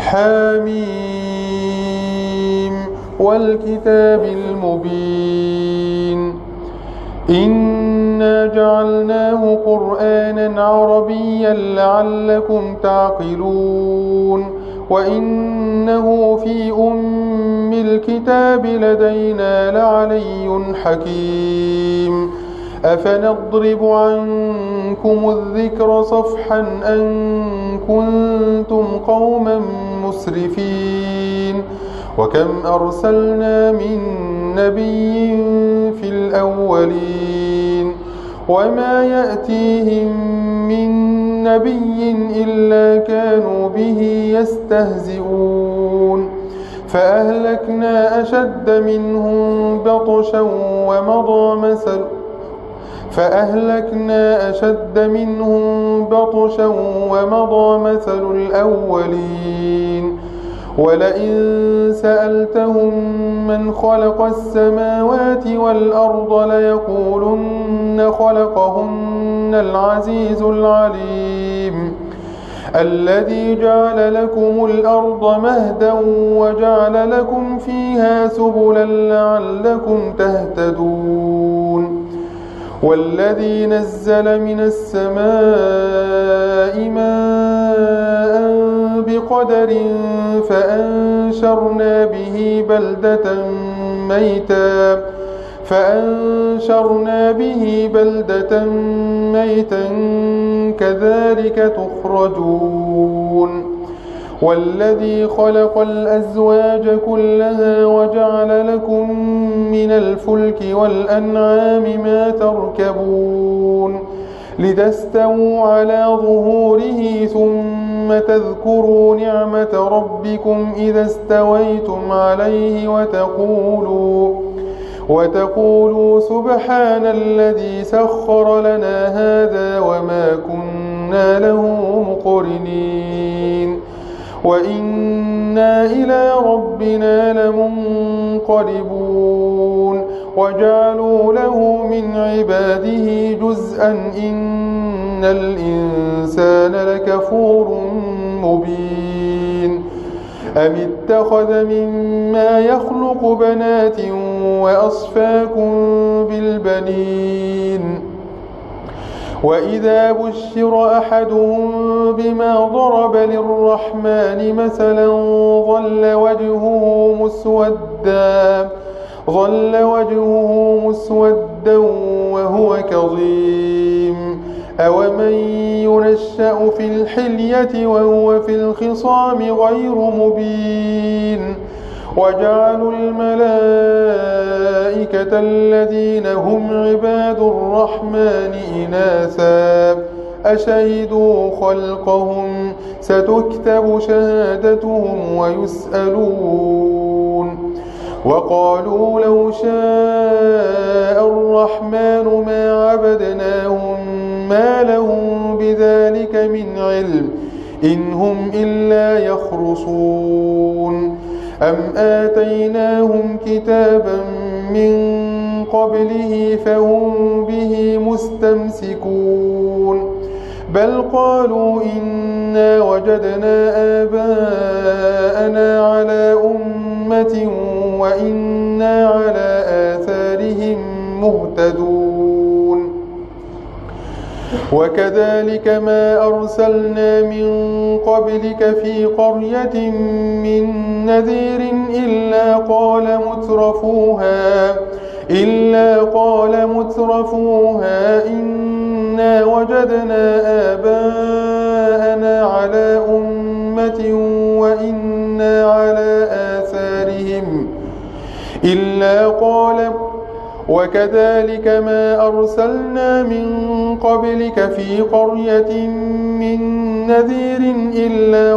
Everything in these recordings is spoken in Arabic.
حميم والكتاب المبين إنا جعلناه قرآنا عربيا لعلكم تعقلون وإنه في أم الكتاب لدينا لعلي حكيم أفنضرب عنكم الذكر صفحا أن كنتم قوما مسرفين وكم أرسلنا من نبي في الأولين وما يأتيهم من نبي إلا كانوا به يستهزئون فأهلكنا أشد منهم بطشا ومضى مثل الأولين ولئن سألتهم من خلق السماوات والأرض ليقولن خلقهن العزيز العليم الذي جعل لكم الأرض مهدا وجعل لكم فيها سبلا لعلكم تهتدون والذي نزل من السماء ماء بقدر فأنشرنا به بلدة ميتا كذلك تخرجون والذي خلق الأزواج كلها وجعل لكم من الفلك والأنعام ما تركبون لتستووا على ظهوره ثم تذكروا نعمة ربكم إذا استويتم عليه وتقولوا سبحان الذي سخر لنا هذا وما كنا له مقرنين وإنا إلى ربنا لمنقلبون وجعلوا له من عباده جزءا إن الإنسان لكفور مبين أم اتخذ مما يخلق بنات وأصفاكم بالبنين وإذا بشر أحدهم بما ضرب للرحمن مثلا ظل وجهه مسودا وهو كظيم أومن ينشأ في الحلية وهو في الخصام غير مبين وجعلوا الملائكة الذين هم عباد الرحمن إناثا أشهدوا خلقهم ستكتب شهادتهم ويسألون وقالوا لو شاء الرحمن ما عبدناهم ما لهم بذلك من علم إن هم إلا يخرصون أم آتيناهم كتابا من قبله فهم به مستمسكون بل قالوا إنا وجدنا آباءنا على أمة وإنا على آثارهم مهتدون وكذلك ما أرسلنا من قبلك في قرية من نذير إلا قال مترفوها إنا وجدنا آباءنا على أمة وإنا على آثارهم وكذلك ما أرسلنا من قبلك في قرية من نذير إلا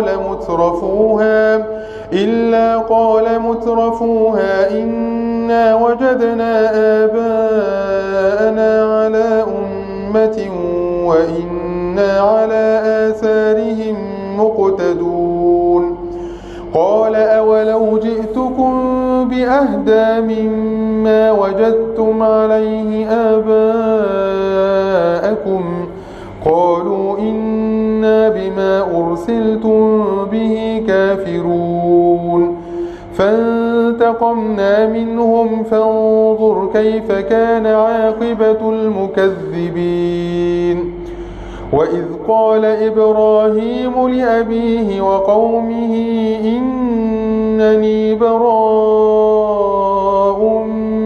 قال مترفوها إنا وجدنا آباءنا على أمة وإنا على آثارهم مقتدون قال أولو جئتكم بأهدى مما وجدتم عليه آباءكم قالوا إن إنا بما أرسلتم به كافرون فانتقمنا منهم فانظر كيف كان عاقبة المكذبين وإذ قال إبراهيم لأبيه وقومه إنني براء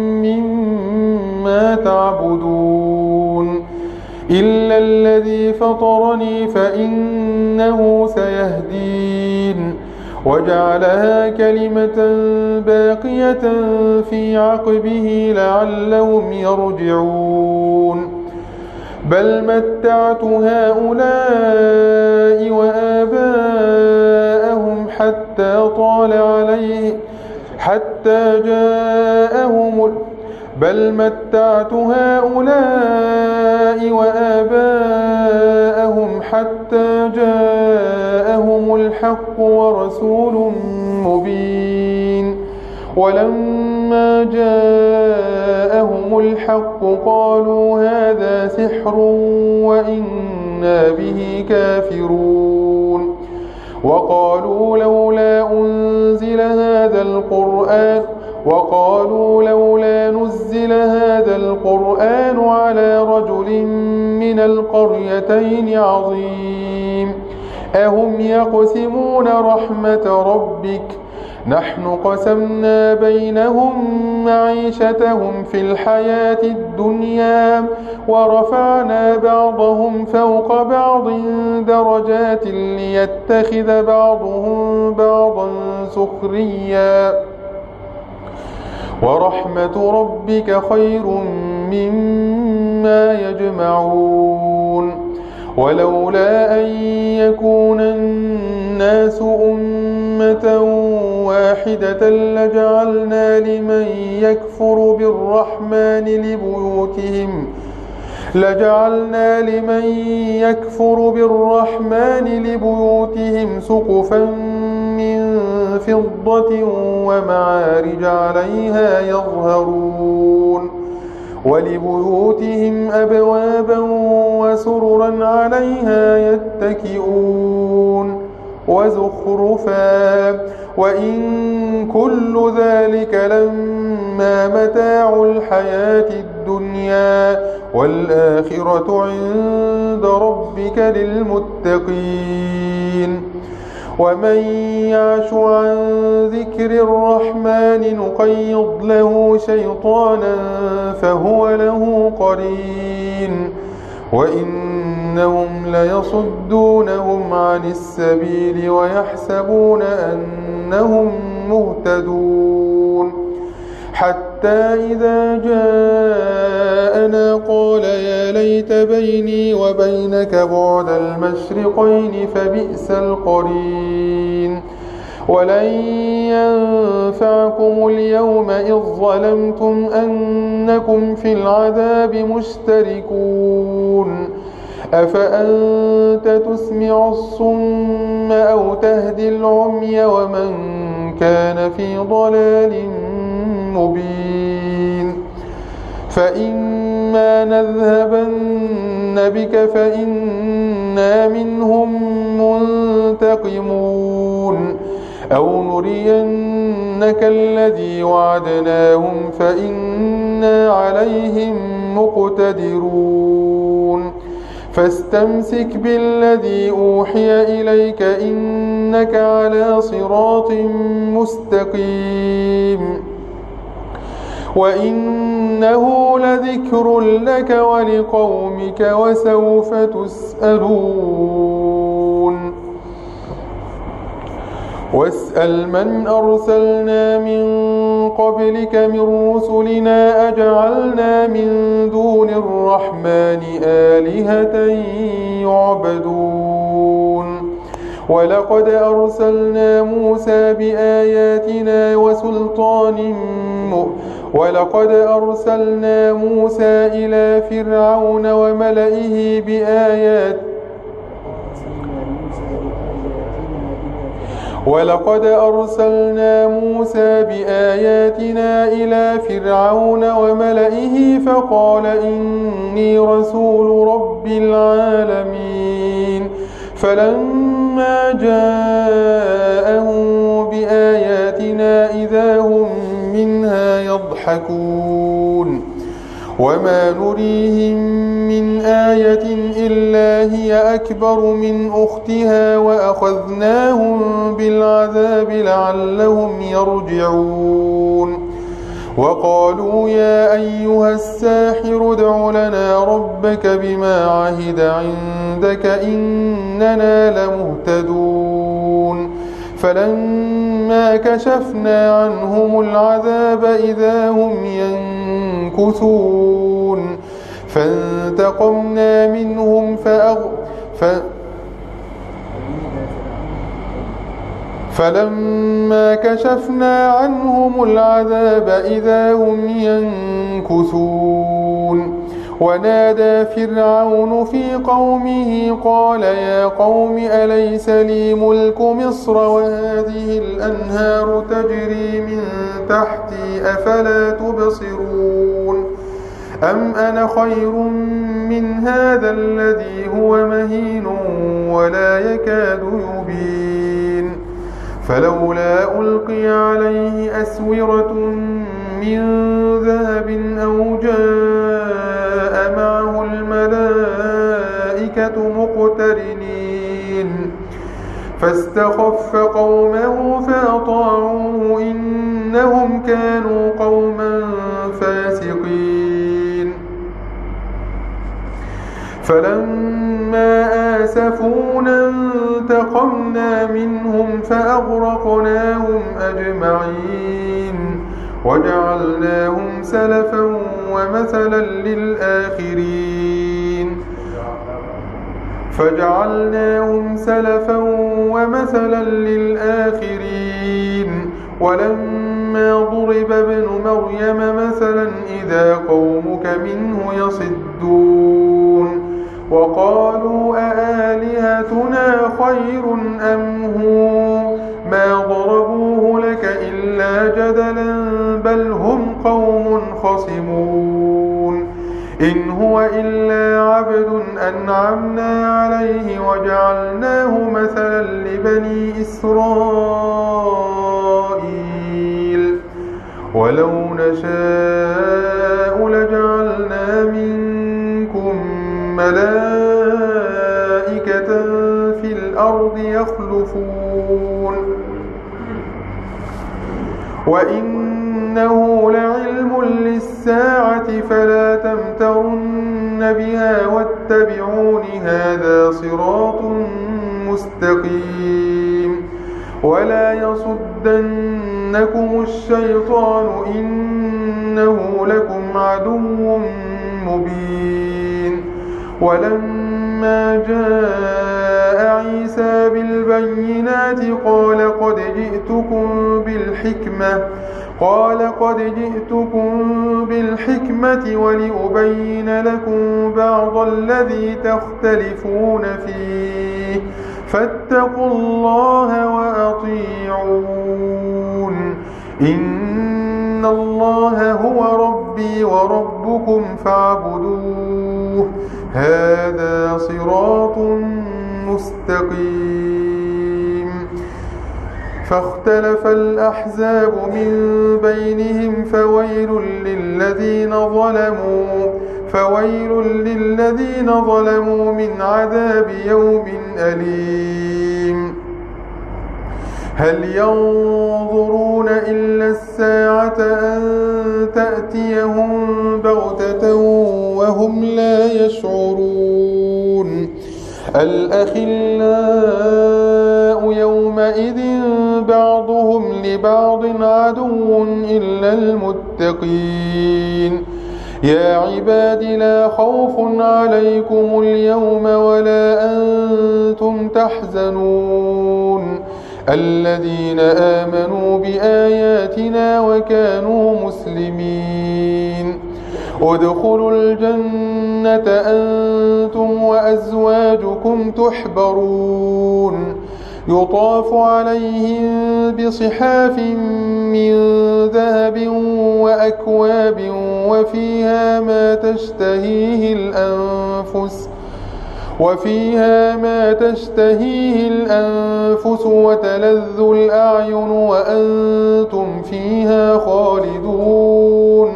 مما تعبدون إلا الذي فطرني فإنه سيهدين وجعلها كلمة باقية في عقبه لعلهم يرجعون بل متعت هؤلاء وآباءهم حتى جاءهم الحق ورسول مبين ولما جاءهم الحق قالوا هذا سحر وإنا به كافرون وقالوا لولا نزل هذا القرآن على رجل من القريتين عظيم أهم يقسمون رحمة ربك نحن قسمنا بينهم معيشتهم في الحياة الدنيا ورفعنا بعضهم فوق بعض درجات ليتخذ بعضهم بعضا سخريا ورحمة ربك خير مما يجمعون ولولا أن يكون الناس أمة واحدة لجعلنا لمن يكفر بالرحمن لبيوتهم سقفا من فضة ومعارج عليها يظهرون ولبيوتهم أبوابا وسررا عليها يتكئون وزخرفا وإن كل ذلك لما متاع الحياة الدنيا والآخرة عند ربك للمتقين ومن يعش عن ذكر الرحمن نقيض له شيطانا فهو له قرين وإنهم ليصدونهم عن السبيل ويحسبون أنهم مهتدون حتى إذا جاءنا قال يا ليت بيني وبينك بعد المشرقين فبئس القرين ولن ينفعكم اليوم إذ ظلمتم أنكم في العذاب مشتركون أفأنت تسمع الصم أو تهدي العمي ومن كان في ضلال مبين فإما نذهبن بك فإنا منهم منتقمون أو نرينك الذي وعدناهم فإنا عليهم مقتدرون فاستمسك بالذي أوحي إليك إنك على صراط مستقيم وإنه لذكر لك ولقومك وسوف تسألون واسأل من أرسلنا من قبلك من رسلنا أجعلنا من دون الرحمن آلهة يعبدون ولقد أرسلنا موسى إلى فرعون وملئه بآياتنا إلى فرعون وملئه فقال إني رسول رب العالمين فلما جاءهم بآياتنا إذا هم منها يضحكون وما نريهم من آية إلا هي أكبر من أختها وأخذناهم بالعذاب لعلهم يرجعون وقالوا يا أيها الساحر ادع لنا ربك بما عهد عندك إننا لمهتدون فلما كشفنا عنهم العذاب إذا هم ينكثون فانتقمنا منهم فلما كشفنا عنهم العذاب إذا هم ينكثون ونادى فرعون في قومه قال يا قوم أليس لي ملك مصر وهذه الأنهار تجري من تحتي أفلا تبصرون أم أنا خير من هذا الذي هو مهين ولا يكاد يبين فلولا ألقي عليه أسورة من ذهب أو جاء معه الملائكة مقترنين فاستخف قومه فأطاعوه إنهم كانوا قوما فاسقين فلما آسفونا انتقمنا منهم فأغرقناهم أجمعين وجعلناهم سلفا ومثلا للآخرين ولما ضرب ابن مريم مثلا إذا قومك منه يصدون وقالوا أآلهتنا خير أم هو ما ضربوه لك إلا جدلا بل هم قوم خصمون إن هو إلا عبد أنعمنا عليه وجعلناه مثلا لبني إسرائيل ولو نشاء لجعلنا منكم ملائكة في الأرض يخلفون وإنه لعلم للساعة فلا تمترن بها واتبعون هذا صراط مستقيم ولا يصدنكم الشيطان إنه لكم عدو مبين ولما جاء عيسى بالبينات قال قد جئتكم بالحكمة ولأبين لكم بعض الذي تختلفون فيه فاتقوا الله وأطيعون إن الله هو ربي وربكم فاعبدوه هذا صراط مستقيم فاختلف الأحزاب من بينهم فويل للذين ظلموا من عذاب يوم أليم هل ينظرون إلا الساعة أن تأتيهم بغتة وهم لا يشعرون الأخلاء يومئذ بعضهم لبعض عدو إلا المتقين يا عباد لا خوف عليكم اليوم ولا أنتم تحزنون الذين آمنوا بآياتنا وكانوا مسلمين ادخلوا الجنة أنتم وأزواجكم تحبرون يطاف عليهم بصحاف من ذهب وأكواب وفيها ما تشتهيه الأنفس وفيها ما تشتهيه الأنفس وتلذ الأعين وأنتم فيها خالدون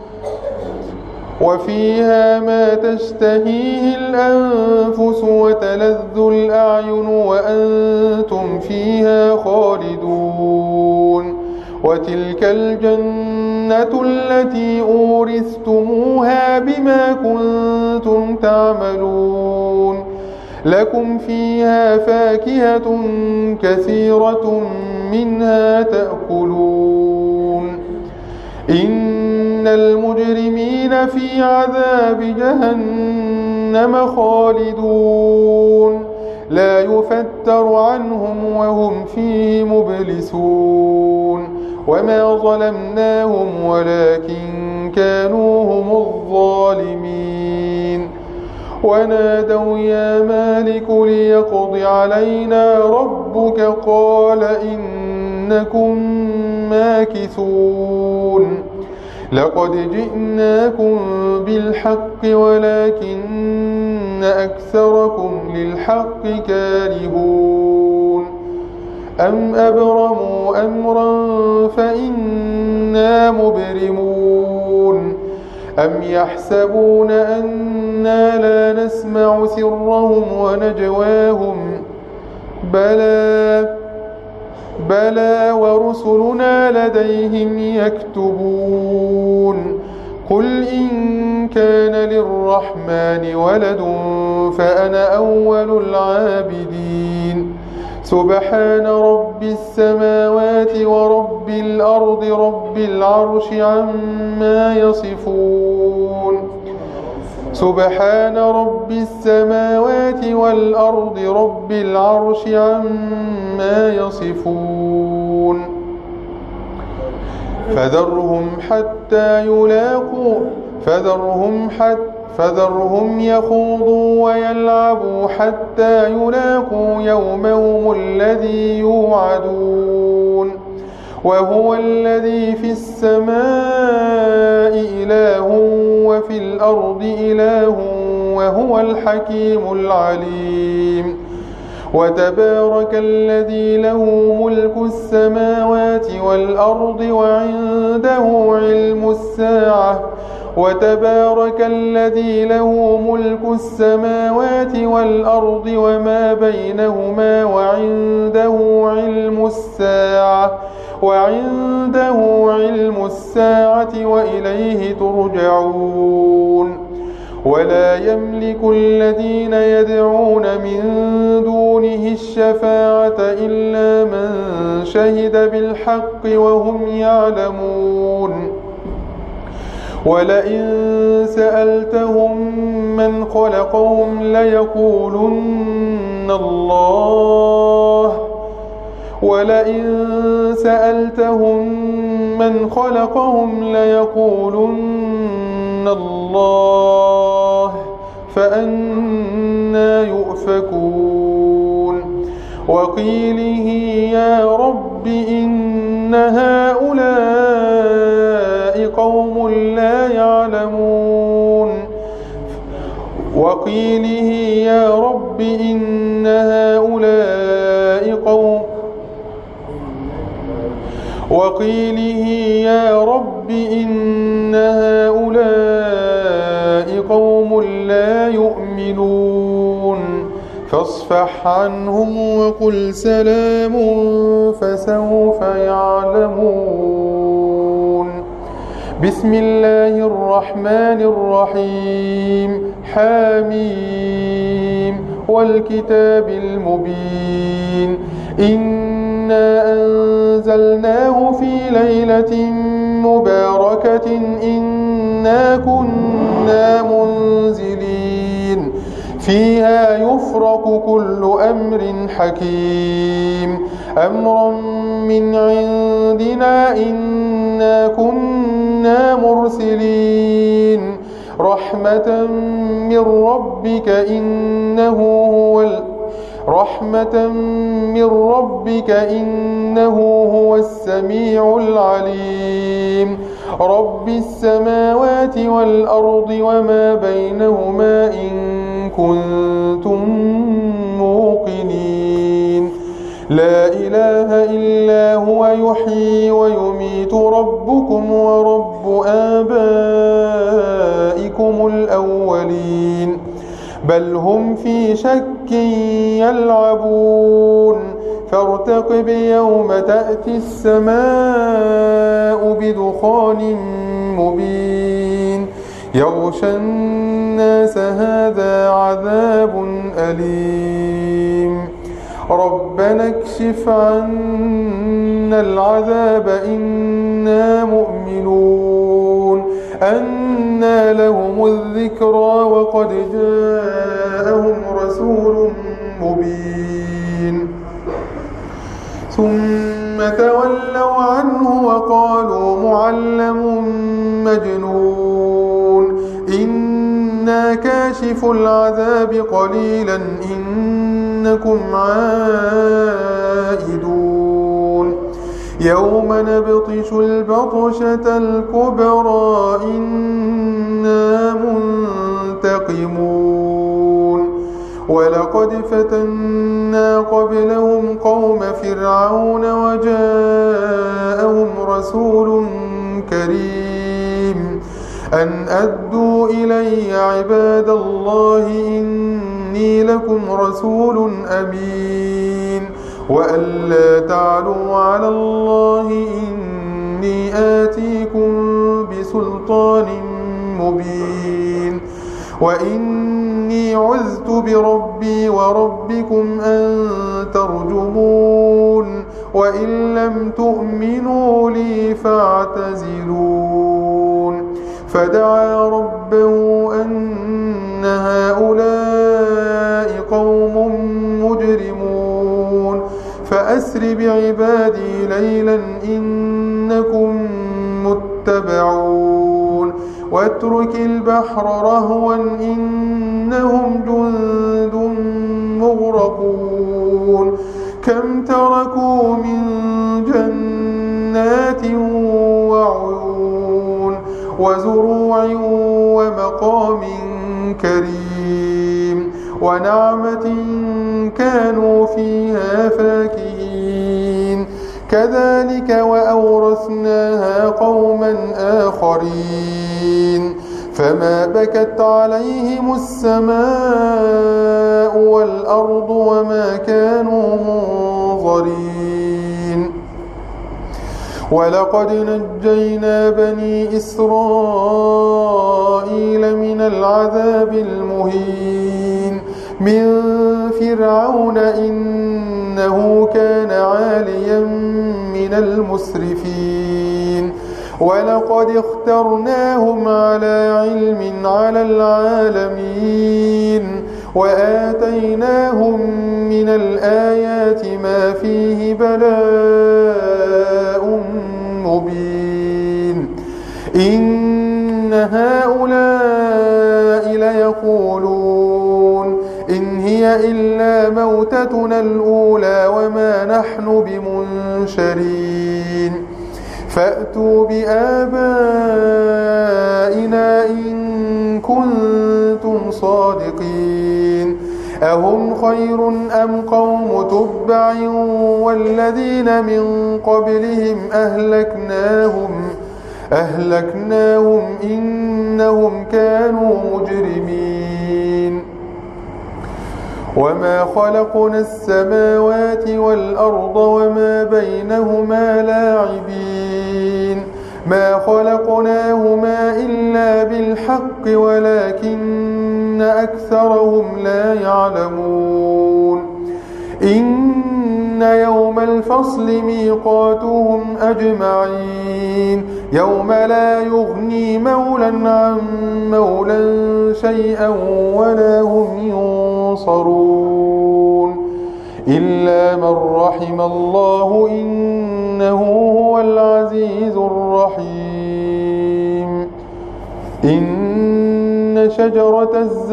وفيها ما تشتهيه الأنفس وتلذ الأعين وأنتم فيها خالدون وتلك الجنة التي أورثتموها بما كنتم تعملون لكم فيها فاكهة كثيرة منها تأكلون إن المجرمين في عذاب جهنم خالدون لا يفتر عنهم وهم فيه مبلسون وما ظلمناهم ولكن كانوا هم الظالمين ونادوا يا مالك ليقض علينا ربك قال إنكم ماكثون لقد جئناكم بالحق ولكن أكثركم للحق كارهون أم أبرموا أمرا فإنا مبرمون أم يحسبون أنا لا نسمع سرهم ونجواهم بلى ورسلنا لديهم يكتبون قل إن كان للرحمن ولد فأنا أول العابدين سبحان رب السماوات ورب الأرض رب العرش عما يصفون سبحان رب السماوات والأرض رب العرش عما يصفون فذرهم يخوضوا ويلعبوا حتى يلاقوا يومهم الذي يوعدون وهو الذي في السماء إله وفي الأرض إله وهو الحكيم العليم وتبارك الذي له ملك السماوات والأرض وعنده علم الساعة وتبارك الذي له ملك السماوات والأرض وما بينهما وعنده علم الساعة وإليه ترجعون ولا يملك الذين يدعون من دونه الشفاعة إلا من شهد بالحق وهم يعلمون ولئن سألتهم من خلقهم ليقولن الله ولئن سألتهم من خلقهم ليقولن الله فأنى يؤفكون وقيله يا رب إن هؤلاء قوم لا يعلمون وقيله يا رب إن هؤلاء قوم وقيله يا رب إن هؤلاء قوم لا يؤمنون فاصفح عنهم وقل سلام فسوف يعلمون بسم الله الرحمن الرحيم حميم والكتاب المبين إنا أنزلناه في ليلة مباركة إنا كنا منزلين فيها يفرق كل أمر حكيم أمرا من عندنا إنا كنا مرسلين رحمة من ربك إنه هو السميع العليم رب السماوات والأرض وما بينهما إن كنتم موقنين. لا إله إلا هو يحيي ويميت ربكم ورب آبائكم الأولين بل هم في شك يلعبون. فارتقب يوم تأتي السماء بدخان مبين يغشى الناس هذا عذاب أليم. ربنا اكشف عنا العذاب إنا مؤمنون. أنى لهم الذكرى وقد جاءهم رسول مبين. ثم تولوا عنه وقالوا معلم مجنون. إنا كاشف العذاب قليلا إنكم عائدون. يوم نبطش البطشة الكبرى إنا منتقمون. ولقد فتنا قبلهم قوم فرعون وجاءهم رسول كريم أن أدوا إلي عباد الله إني لكم رسول أمين وألا تعلوا على الله إني آتيكم بسلطان مبين. وإني عذت بربي وربكم أن ترجمون وإن لم تؤمنوا لي فاعتزلون. فدعا ربه أن هؤلاء قوم مجرمون فأسر بعبادي ليلا إنكم متبعون. واترك البحر رهوا إنهم جند مغرقون. كم تركوا من جنات وعيون وزروع ومقام كريم ونعمة كانوا فيها فاكهين. كذلك وأورثناها قوما آخرين. فما بكت عليهم السماء والأرض وما كانوا منظرين. ولقد نجينا بني إسرائيل من العذاب المهين من فرعون إنه كان عاليا من المسرفين. ولقد اخترناهم على علم على العالمين وآتيناهم من الآيات ما فيه بلاء مبين. إن هؤلاء ليقولون إن هي إلا موتتنا الأولى وما نحن بمنشرين. فأتوا بآبائنا إن كنتم صادقين. أهم خير أم قوم تبع والذين من قبلهم أهلكناهم إنهم كانوا مجرمين. وما خلقنا السماوات والأرض وما بينهما لاعبين. ما خلقناهما إلا بالحق ولكن أكثرهم لا يعلمون. إن يوم الفصل ميقاتهم أجمعين يوم لا يغني مولا عن مولا شيئا ولا هم ينصرون إلا من رحم الله إنه هو العزيز الرحيم. إن شجرة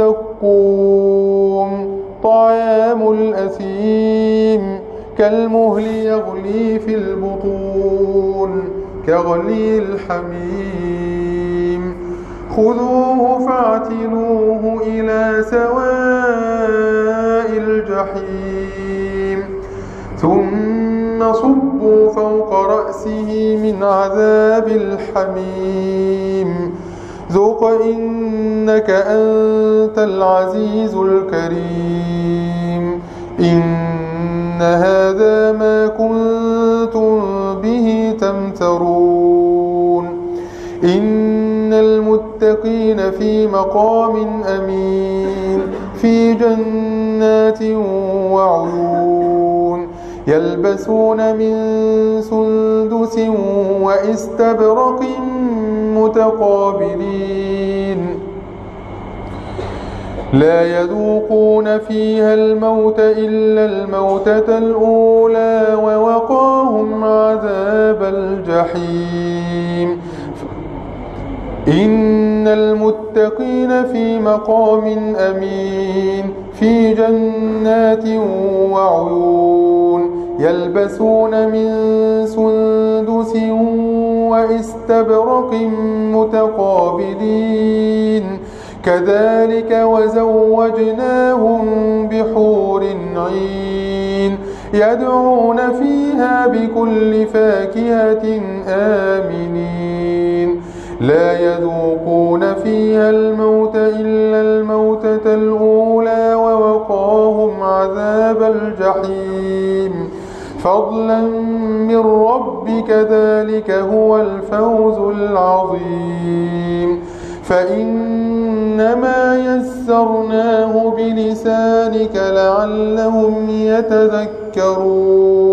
الزقوم طعام الأثيم كالمهل يغلي في البطون كغلي الحميم خذوه فاعتلوه إلى سواء الجحيم ثم صبوا فوق رأسه من عذاب الحميم ذق إنك أنت العزيز الكريم إن هذا ما كنتم به تمترون إن المتقين في مقام أمين في جنات وعيون يلبسون من سندس وإستبرق متقابلين لا يذوقون فيها الموت إلا الموتة الأولى ووقاهم عذاب الجحيم إن المتقين في مقام أمين في جنات وعيون يلبسون من سندس وإستبرق متقابلين كذلك وزوجناهم بحور عين يدعون فيها بكل فاكهة آمنين لا يذوقون فيها الموت إلا الموتة الأولى ووقاهم عذاب الجحيم فضلا من ربك ذلك هو الفوز العظيم فإنما يسرناه بلسانك لعلهم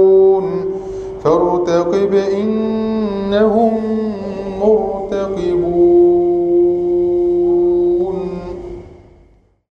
يتذكرون فارتقب إنهم مرتقبون